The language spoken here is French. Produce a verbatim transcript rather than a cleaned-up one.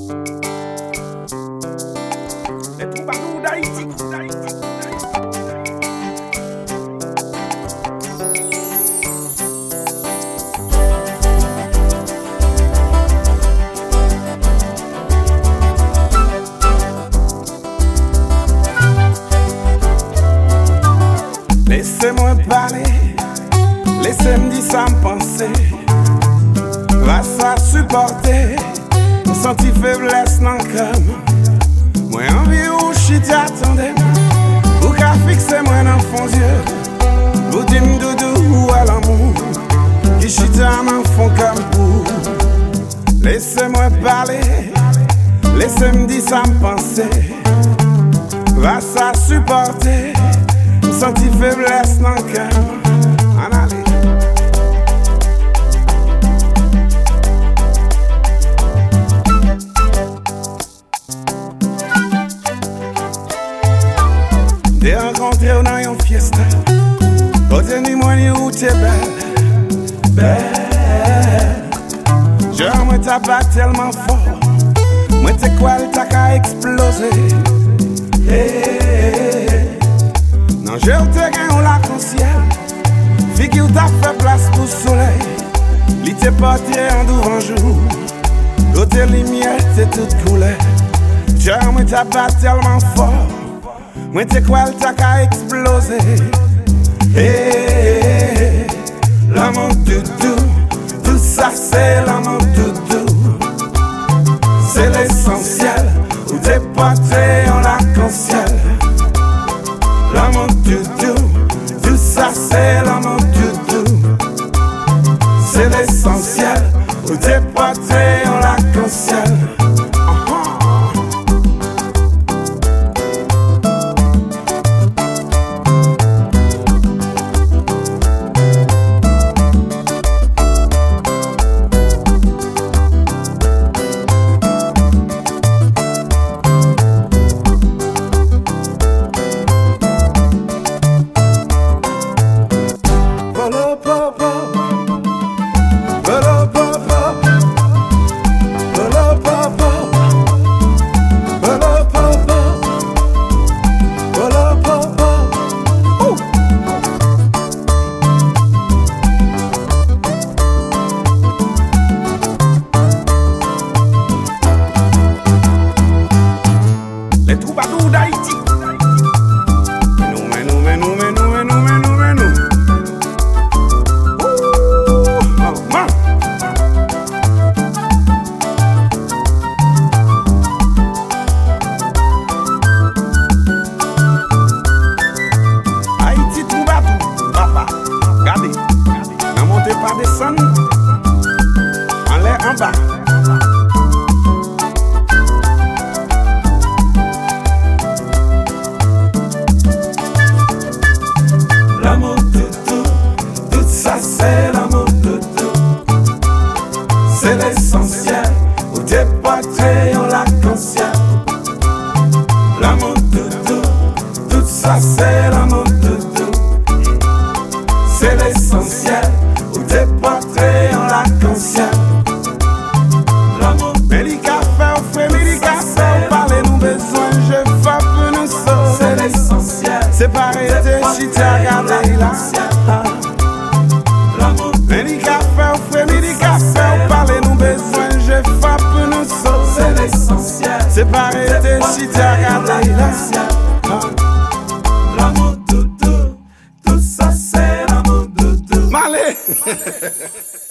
Les troubadours d'Haïti. Laissez-moi parler, laissez-moi dire ça me penser. Va ça supporter, senti faiblesse dans le cœur. Moi envie ou je t'attendais, ou qu'à fixer moi dans le fond yeux. Vous dites doudou ou à l'amour, qui chita dans le fond comme pour. Laissez-moi parler, laissez-moi dire ça me penser. Va ça supporter, senti faiblesse dans le cœur. En allez. T'es rencontré dans une fiesta, côté ni moi ni où t'es belle, belle. Genre moi t'as pas tellement fort, moi t'es quoi t'as qu'à exploser. Hey. Non, je te gagne au lac en ciel. Fille où t'as fait place pour le soleil. Li t'es porté en devant jour. Côté lumière, t'es toute couleur. Genre, moi t'as pas tellement fort. Moi t'es quoi, t'as qu'à exploser. Hey, l'amour doudou. Tout ça c'est l'amour doudou. C'est l'essentiel. Où t'es porté en lac en ciel. L'amour doudou, tout ça c'est l'amour doudou. C'est l'essentiel, où t'es porté en l'arc-en-ciel. Les troubadours d'Haïti. Nous, mais nous, mais nous, mais nous, mais nous, mais nous, mais nous. Ouh, maman. Haïti troubadour, papa. Regardez, n'en montez pas descendre. En l'air, en bas. L'amour doudou, tout ça c'est l'amour doudou. C'est l'essentiel, où t'es porté en l'arc-en-ciel. L'amour doudou, tout ça c'est l'amour doudou. C'est l'essentiel, où t'es porté en l'arc-en-ciel. L'amour Médicafé, on fait médicafé, parlez nous besoin, je frappe nous sauve. c'est l'essentiel, C'est pas arrêter, si t'as regardé là. l'amour Médicafé, on fait médicafé, parlez nous besoin, je frappe nous sauve. c'est l'essentiel. C'est pas arrêter, si t'as regardé là. L'amour doudou, tout ça c'est l'amour doudou. Malé.